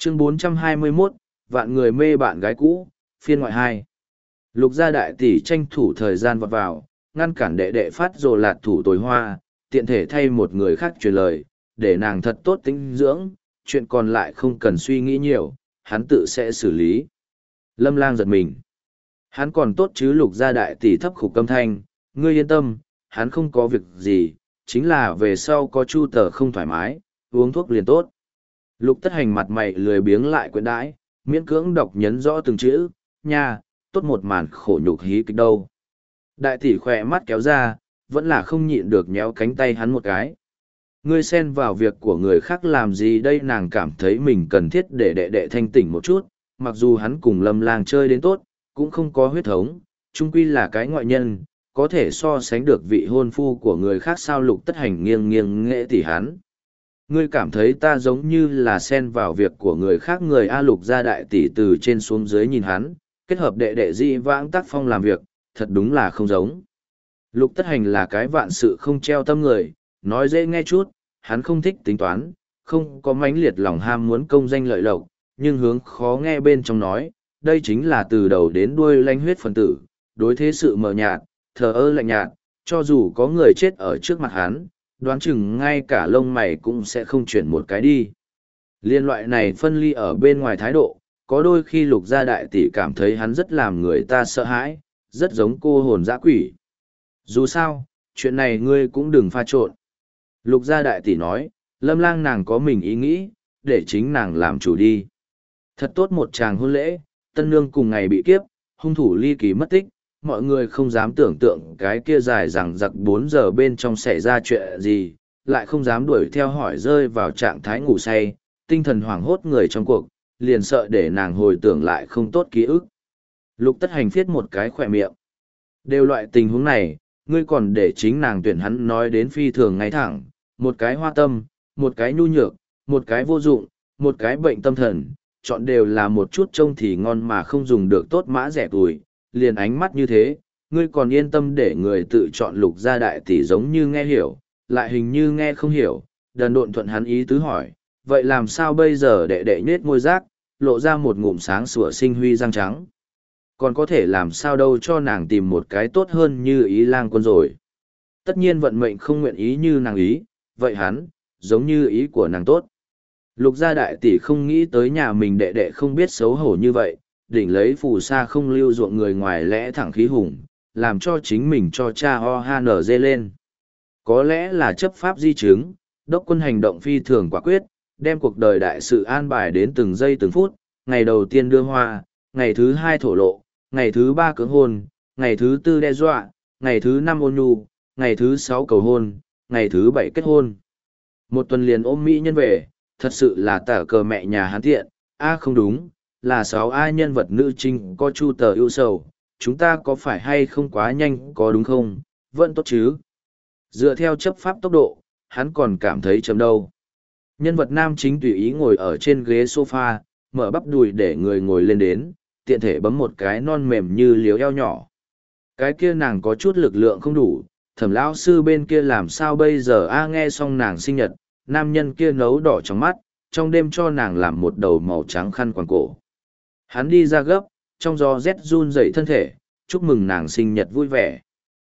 Chương 421, vạn người mê bạn gái cũ, phiên ngoại 2. Lục gia đại tỷ tranh thủ thời gian vọt vào, ngăn cản đệ đệ phát rồ lạt thủ tối hoa, tiện thể thay một người khác truyền lời, để nàng thật tốt tính dưỡng, chuyện còn lại không cần suy nghĩ nhiều, hắn tự sẽ xử lý. Lâm Lang giật mình. Hắn còn tốt chứ? Lục gia đại tỷ thấp khục âm thanh, ngươi yên tâm, hắn không có việc gì, chính là về sau có chu tờ không thoải mái, uống thuốc liền tốt. Lục tất hành mặt mày lười biếng lại quyện đãi, miễn cưỡng đọc nhấn rõ từng chữ, nha, tốt một màn khổ nhục hí kịch đâu. Đại tỷ khỏe mắt kéo ra, vẫn là không nhịn được nhéo cánh tay hắn một cái. Ngươi xen vào việc của người khác làm gì đây? Nàng cảm thấy mình cần thiết để đệ đệ thanh tỉnh một chút, mặc dù hắn cùng Lâm Lang chơi đến tốt, cũng không có huyết thống, chung quy là cái ngoại nhân, có thể so sánh được vị hôn phu của người khác sao? Lục tất hành nghiêng nghiêng nghệ tỉ hắn. Ngươi cảm thấy ta giống như là xen vào việc của người khác? Người A. Lục gia đại tỷ từ trên xuống dưới nhìn hắn, kết hợp đệ đệ dị vãng tác phong làm việc, thật đúng là không giống. Lục tất hành là cái vạn sự không treo tâm người, nói dễ nghe chút, hắn không thích tính toán, không có mãnh liệt lòng ham muốn công danh lợi lộc, nhưng hướng khó nghe bên trong nói, đây chính là từ đầu đến đuôi lanh huyết phần tử, đối thế sự mờ nhạt, thờ ơ lạnh nhạt, cho dù có người chết ở trước mặt hắn, đoán chừng ngay cả lông mày cũng sẽ không chuyển một cái đi. Liên loại này phân ly ở bên ngoài thái độ, có đôi khi lục gia đại tỷ cảm thấy hắn rất làm người ta sợ hãi, rất giống cô hồn dã quỷ. Dù sao, chuyện này ngươi cũng đừng pha trộn. Lục gia đại tỷ nói, Lâm Lang nàng có mình ý nghĩ, để chính nàng làm chủ đi. Thật tốt một chàng hôn lễ, tân nương cùng ngày bị kiếp, hung thủ ly kỳ mất tích, mọi người không dám tưởng tượng cái kia dài rằng giặc 4 giờ bên trong xảy ra chuyện gì, lại không dám đuổi theo hỏi, rơi vào trạng thái ngủ say, tinh thần hoảng hốt người trong cuộc, liền sợ để nàng hồi tưởng lại không tốt ký ức. Lục tất hành viết một cái khỏe miệng. Đều loại tình huống này, ngươi còn để chính nàng tuyển hắn, nói đến phi thường ngay thẳng, một cái hoa tâm, một cái nhu nhược, một cái vô dụng, một cái bệnh tâm thần, chọn đều là một chút trông thì ngon mà không dùng được, tốt mã rẻ tuổi, liền ánh mắt như thế, ngươi còn yên tâm để người tự chọn? Lục gia đại tỷ giống như nghe hiểu, lại hình như nghe không hiểu, đần độn thuận hắn ý tứ hỏi, vậy làm sao bây giờ? Đệ đệ nhết môi rác, lộ ra một ngụm sáng sủa sinh huy răng trắng. Còn có thể làm sao đâu, cho nàng tìm một cái tốt hơn như Ý Lang Quân rồi. Tất nhiên vận mệnh không nguyện ý như nàng ý, vậy hắn, giống như ý của nàng tốt. Lục gia đại tỷ không nghĩ tới nhà mình đệ đệ không biết xấu hổ như vậy, đỉnh lấy phù sa không lưu ruộng người ngoài lẽ thẳng khí hùng, làm cho chính mình cho cha ho ha nở dê lên. Có lẽ là chấp pháp di chứng, đốc quân hành động phi thường quả quyết, đem cuộc đời đại sự an bài đến từng giây từng phút, ngày đầu tiên đưa hoa, ngày thứ 2 thổ lộ, ngày thứ 3 cưỡng hôn, ngày thứ 4 đe dọa, ngày thứ 5 ôn nhu, ngày thứ 6 cầu hôn, ngày thứ 7 kết hôn. Một tuần liền ôm mỹ nhân về, thật sự là tả cờ mẹ nhà hắn tiện. Không đúng, là 6A nhân vật nữ chính có chu tờ ưu sầu, chúng ta có phải hay không quá nhanh, có đúng không? Vẫn tốt chứ. Dựa theo chấp pháp tốc độ, hắn còn cảm thấy chấm đâu. Nhân vật nam chính tùy ý ngồi ở trên ghế sofa, mở bắp đùi để người ngồi lên đến, tiện thể bấm một cái non mềm như liếu eo nhỏ. Cái kia nàng có chút lực lượng không đủ, Thẩm lão sư bên kia làm sao bây giờ? Nghe xong nàng sinh nhật, nam nhân kia nấu đỏ trong mắt, trong đêm cho nàng làm một đầu màu trắng khăn quàng cổ. Hắn đi ra gấp, trong gió rét run rẩy thân thể, chúc mừng nàng sinh nhật vui vẻ.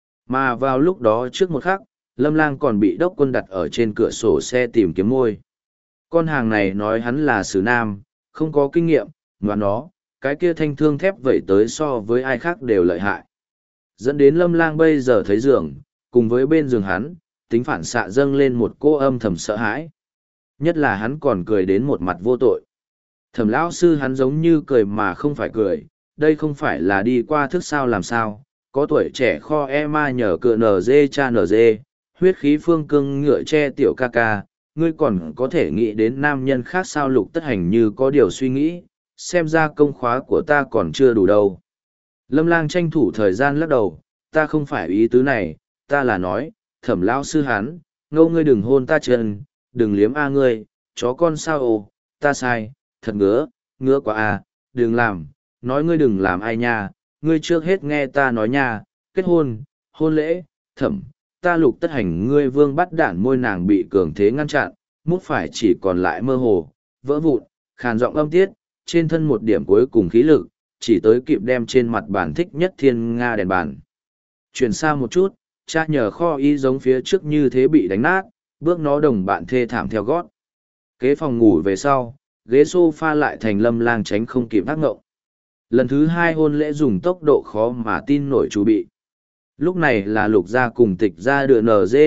Mà vào lúc đó trước một khắc, Lâm Lang còn bị đốc quân đặt ở trên cửa sổ xe tìm kiếm môi. Con hàng này nói hắn là xử nam, không có kinh nghiệm, mà nó, cái kia thanh thương thép vậy tới so với ai khác đều lợi hại. Dẫn đến Lâm Lang bây giờ thấy giường, cùng với bên giường hắn, tính phản xạ dâng lên một cô âm thầm sợ hãi. Nhất là hắn còn cười đến một mặt vô tội. Thẩm lão sư hắn giống như cười mà không phải cười, đây không phải là đi qua thức sao làm sao, có tuổi trẻ kho ma nhờ cựa NG cha NG, huyết khí phương cương ngựa che tiểu ca ca, ngươi còn có thể nghĩ đến nam nhân khác sao? Lục tất hành như có điều suy nghĩ, xem ra công khóa của ta còn chưa đủ đâu. Lâm Lang tranh thủ thời gian lắc đầu, ta không phải ý tứ này, ta là nói, Thẩm lão sư hắn, ngâu ngươi đừng hôn ta chân, đừng liếm ngươi, chó con sao ồ, ta sai, thật ngứa quá đừng làm, nói ngươi đừng làm ai nha, ngươi trước hết nghe ta nói nha, kết hôn, hôn lễ, Thẩm, ta Lục tất hành ngươi vương bắt đản. Môi nàng bị cường thế ngăn chặn, mút phải chỉ còn lại mơ hồ, vỡ vụn, Khàn giọng âm tiết, trên thân một điểm cuối cùng khí lực, chỉ tới kịp đem trên mặt bàn thích nhất thiên nga đèn bàn. Chuyển xa một chút, cha nhờ kho y giống phía trước như thế bị đánh nát, bước nó đồng bạn thê thảm theo gót. Kế phòng ngủ về sau, ghế sofa lại thành Lâm Lang tránh không kịp ác ngộng. Lần thứ hai hôn lễ dùng tốc độ khó mà tin nổi chuẩn bị. Lúc này là Lục gia cùng Tịch gia đưa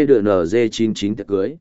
NG 99 tiệc cưới.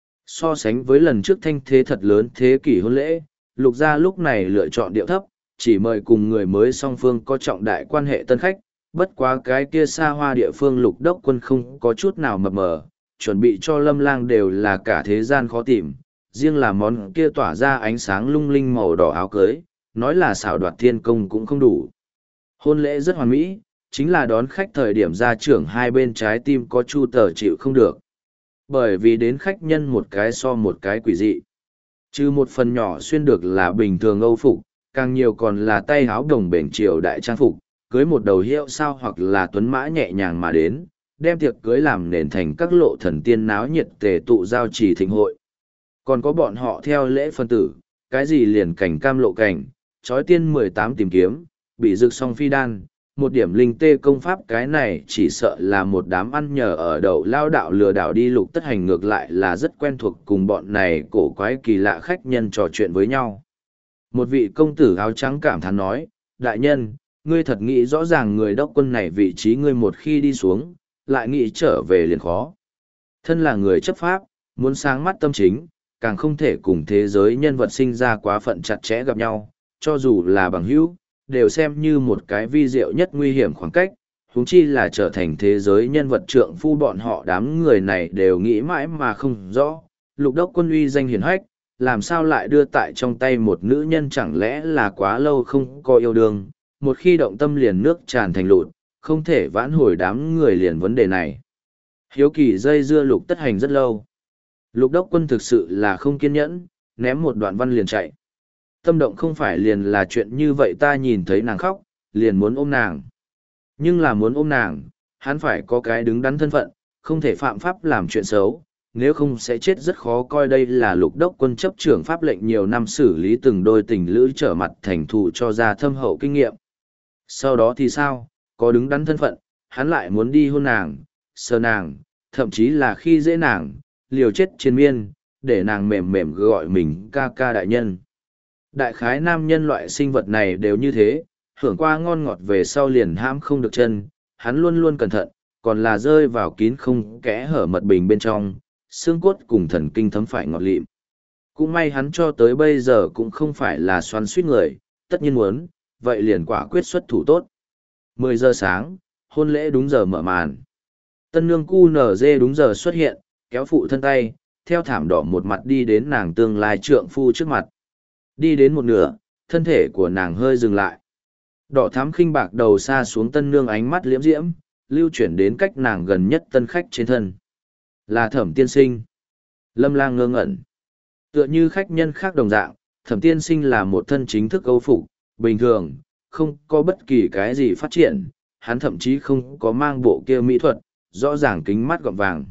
So sánh với lần trước thanh thế thật lớn thế kỷ hôn lễ, Lục gia lúc này lựa chọn điệu thấp, chỉ mời cùng người mới song phương có trọng đại quan hệ tân khách, bất quá cái kia xa hoa địa phương Lục Đốc Quân không có chút nào mập mờ, chuẩn bị cho Lâm Lang đều là cả thế gian khó tìm, riêng là món kia tỏa ra ánh sáng lung linh màu đỏ áo cưới, nói là xảo đoạt thiên công cũng không đủ. Hôn lễ rất hoàn mỹ, chính là đón khách thời điểm gia trưởng hai bên trái tim có chu tờ chịu không được. Bởi vì đến khách nhân một cái so một cái quỷ dị. Trừ một phần nhỏ xuyên được là bình thường Âu phục, càng nhiều còn là tay áo đồng bền triều đại trang phục, cưới một đầu hiệu sao hoặc là tuấn mã nhẹ nhàng mà đến, đem tiệc cưới làm nền thành các lộ thần tiên náo nhiệt tề tụ giao trì thịnh hội. Còn có bọn họ theo lễ phân tử, cái gì liền cảnh cam lộ cảnh, trói tiên 18 tìm kiếm, bị rực song phi đan, một điểm linh tê công pháp cái này chỉ sợ là một đám ăn nhờ ở đậu lao đạo lừa đảo đi Lục Tất Hành ngược lại là rất quen thuộc cùng bọn này cổ quái kỳ lạ khách nhân trò chuyện với nhau. Một vị công tử áo trắng cảm thán nói, đại nhân, ngươi thật nghĩ rõ ràng người đốc quân này vị trí ngươi một khi đi xuống, lại nghĩ trở về liền khó. Thân là người chấp pháp, muốn sáng mắt tâm chính, càng không thể cùng thế giới nhân vật sinh ra quá phận chặt chẽ gặp nhau, cho dù là bằng hữu, đều xem như một cái vi diệu nhất nguy hiểm khoảng cách, huống chi là trở thành thế giới nhân vật trượng phu bọn họ đám người này đều nghĩ mãi mà không rõ. Lục Đốc Quân uy danh hiển hách, làm sao lại đưa tại trong tay một nữ nhân chẳng lẽ là quá lâu không có yêu đương, một khi động tâm liền nước tràn thành lụt, không thể vãn hồi đám người liền vấn đề này. Hiếu kỳ dây dưa Lục Tất Hành rất lâu. Lục Đốc Quân thực sự là không kiên nhẫn, ném một đoạn văn liền chạy. Tâm động không phải liền là chuyện như vậy, ta nhìn thấy nàng khóc, liền muốn ôm nàng. Nhưng là muốn ôm nàng, hắn phải có cái đứng đắn thân phận, không thể phạm pháp làm chuyện xấu, nếu không sẽ chết rất khó coi. Đây là Lục Đốc Quân chấp trưởng pháp lệnh nhiều năm xử lý từng đôi tình lữ trở mặt thành thù cho ra thâm hậu kinh nghiệm. Sau đó thì sao, có đứng đắn thân phận, hắn lại muốn đi hôn nàng, sờ nàng, thậm chí là khi dễ nàng, liều chết triền miên, để nàng mềm mềm gọi mình ca ca đại nhân. Đại khái nam nhân loại sinh vật này đều như thế, hưởng qua ngon ngọt về sau liền hãm không được chân, hắn luôn luôn cẩn thận, còn là rơi vào kín không kẽ hở mật bình bên trong, xương cốt cùng thần kinh thấm phải ngọt lịm. Cũng may hắn cho tới bây giờ cũng không phải là xoắn suýt người, tất nhiên muốn, vậy liền quả quyết xuất thủ tốt. 10 giờ sáng, hôn lễ đúng giờ mở màn. Tân nương QNZ đúng giờ xuất hiện, kéo phụ thân tay, theo thảm đỏ một mặt đi đến nàng tương lai trượng phu trước mặt. Đi đến một nửa, thân thể của nàng hơi dừng lại. Đỏ thắm khinh bạc đầu xa xuống tân nương ánh mắt liễm diễm, lưu chuyển đến cách nàng gần nhất tân khách trên thân. Là Thẩm tiên sinh. Lâm Lang ngơ ngẩn. Tựa như khách nhân khác đồng dạng, Thẩm tiên sinh là một thân chính thức Âu phục, bình thường, không có bất kỳ cái gì phát triển, hắn thậm chí không có mang bộ kia mỹ thuật, rõ ràng kính mắt gọng vàng.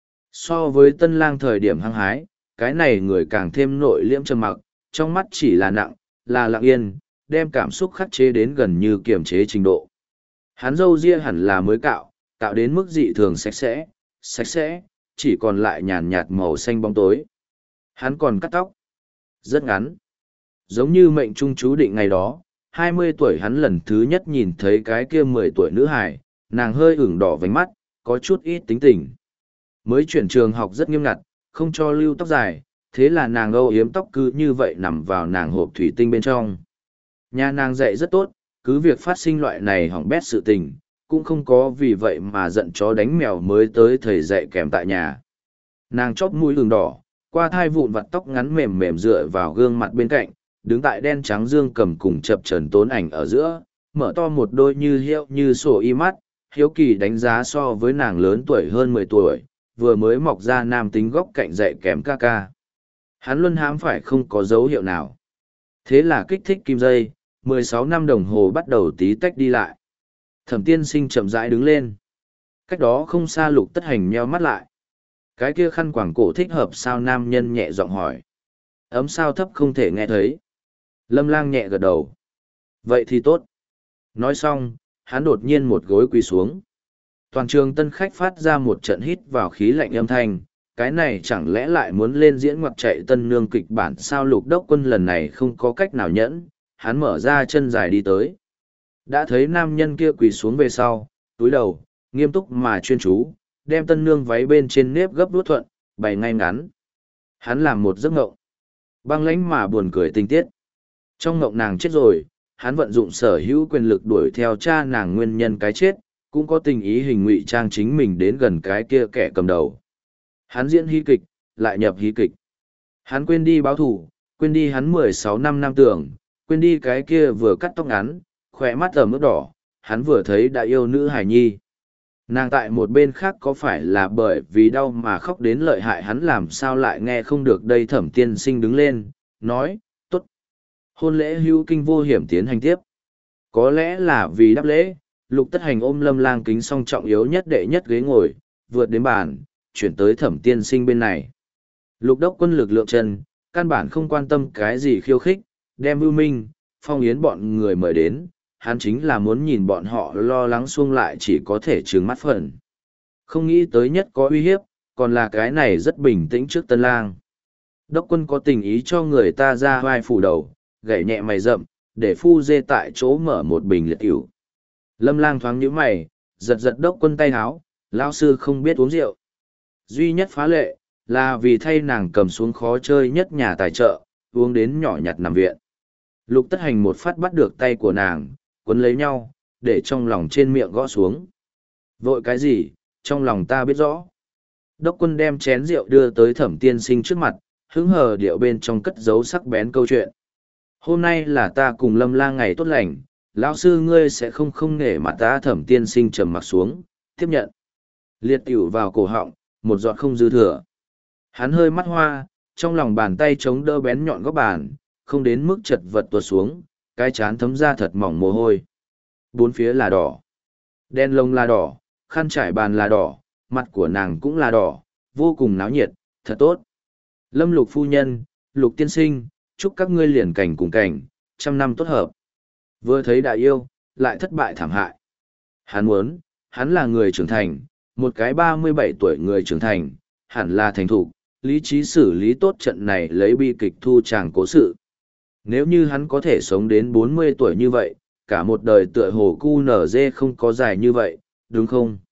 So với Tân Lang thời điểm hăng hái, cái này người càng thêm nội liễm trầm mặc, trong mắt chỉ là nặng, là lặng yên, đem cảm xúc khắc chế đến gần như kiềm chế trình độ. Hắn râu ria hẳn là mới cạo, cạo đến mức dị thường sạch sẽ, chỉ còn lại nhàn nhạt màu xanh bóng tối. Hắn còn cắt tóc, rất ngắn. Giống như mệnh trung chú định ngày đó, 20 tuổi hắn lần thứ nhất nhìn thấy cái kia 10 tuổi nữ hài, nàng hơi ửng đỏ vành mắt, có chút ít tính tình. Mới chuyển trường học rất nghiêm ngặt, không cho lưu tóc dài, thế là nàng âu yếm tóc cứ như vậy nằm vào nàng hộp thủy tinh bên trong. Nhà nàng dạy rất tốt, cứ việc phát sinh loại này hỏng bét sự tình, cũng không có vì vậy mà giận chó đánh mèo mới tới thầy dạy kèm tại nhà. Nàng chóp mũi ửng đỏ, qua thai vụn vặt tóc ngắn mềm mềm dựa vào gương mặt bên cạnh, đứng tại đen trắng dương cầm cùng chập trần tốn ảnh ở giữa, mở to một đôi như hiệu như sổ y mắt, hiếu kỳ đánh giá so với nàng lớn tuổi hơn 10 tuổi, vừa mới mọc ra nam tính góc cạnh dạy kèm ca ca. Hắn luôn hãm phải không có dấu hiệu nào. Thế là kích thích kim dây, 16 năm đồng hồ bắt đầu tí tách đi lại. Thẩm tiên sinh chậm rãi đứng lên. Cách đó không xa Lục Tất Hành nheo mắt lại. Cái kia khăn quàng cổ thích hợp sao, nam nhân nhẹ giọng hỏi. Ấm sao thấp không thể nghe thấy. Lâm Lang nhẹ gật đầu. Vậy thì tốt. Nói xong, hắn đột nhiên một gối quỳ xuống. Toàn trường tân khách phát ra một trận hít vào khí lạnh âm thanh, cái này chẳng lẽ lại muốn lên diễn ngoặc chạy tân nương kịch bản sao? Lục Đốc Quân lần này không có cách nào nhẫn, hắn mở ra chân dài đi tới. Đã thấy nam nhân kia quỳ xuống về sau, túi đầu, nghiêm túc mà chuyên chú, đem tân nương váy bên trên nếp gấp đuốt thuận, bày ngay ngắn. Hắn làm một giấc ngộng. Băng lãnh mà buồn cười tình tiết. Trong ngộng nàng chết rồi, hắn vận dụng sở hữu quyền lực đuổi theo cha nàng nguyên nhân cái chết, cũng có tình ý hình ngụy trang chính mình đến gần cái kia kẻ cầm đầu. Hắn diễn hí kịch, lại nhập hí kịch. Hắn quên đi báo thù, quên đi hắn 16 năm nam tưởng, quên đi cái kia vừa cắt tóc ngắn, khỏe mắt ẩm ướt đỏ, hắn vừa thấy đã yêu nữ hải nhi. Nàng tại một bên khác có phải là bởi vì đau mà khóc đến lợi hại, hắn làm sao lại nghe không được đây? Thẩm tiên sinh đứng lên, nói, tốt. Hôn lễ hữu kinh vô hiểm tiến hành tiếp. Có lẽ là vì đáp lễ, Lục Tất Hành ôm Lâm Lang kính song trọng yếu nhất đệ nhất ghế ngồi, vượt đến bàn, chuyển tới Thẩm tiên sinh bên này. Lục Đốc Quân lực lượng chân, căn bản không quan tâm cái gì khiêu khích, đem Vưu Minh, Phong Yến bọn người mời đến, hắn chính là muốn nhìn bọn họ lo lắng xuông lại chỉ có thể trừng mắt phần. Không nghĩ tới nhất có uy hiếp, còn là cái này rất bình tĩnh trước Tân Lang. Đốc Quân có tình ý cho người ta ra vai phủ đầu, gảy nhẹ mày rậm, để phu dê tại chỗ mở một bình liệt ỉu. Lâm Lang thoáng nhíu mày, giật giật Đốc Quân tay háo, lão sư không biết uống rượu. Duy nhất phá lệ, là vì thay nàng cầm xuống khó chơi nhất nhà tài trợ, uống đến nhỏ nhặt nằm viện. Lục Tất Hành một phát bắt được tay của nàng, quấn lấy nhau, để trong lòng trên miệng gõ xuống. Vội cái gì, trong lòng ta biết rõ. Đốc Quân đem chén rượu đưa tới Thẩm tiên sinh trước mặt, hứng hờ điệu bên trong cất giấu sắc bén câu chuyện. Hôm nay là ta cùng Lâm Lang ngày tốt lành, lão sư ngươi sẽ không nể mặt ta. Thẩm tiên sinh trầm mặt xuống, tiếp nhận. Liệt tiểu vào cổ họng, một giọt không dư thừa. Hắn hơi mắt hoa, trong lòng bàn tay chống đỡ bén nhọn góc bàn, không đến mức chật vật tuột xuống, cái chán thấm ra thật mỏng mồ hôi. Bốn phía là đỏ. Đen lông là đỏ, khăn trải bàn là đỏ, mặt của nàng cũng là đỏ, vô cùng náo nhiệt, thật tốt. Lâm Lục phu nhân, Lục tiên sinh, chúc các ngươi liền cảnh cùng cảnh, 100 năm tốt hợp. Vừa thấy đại yêu, lại thất bại thảm hại. Hắn là người trưởng thành, một cái 37 tuổi người trưởng thành, hẳn là thành thục, lý trí xử lý tốt trận này lấy bi kịch thu chàng cố sự. Nếu như hắn có thể sống đến 40 tuổi như vậy, cả một đời tựa hồ cu nở dê không có dài như vậy, đúng không?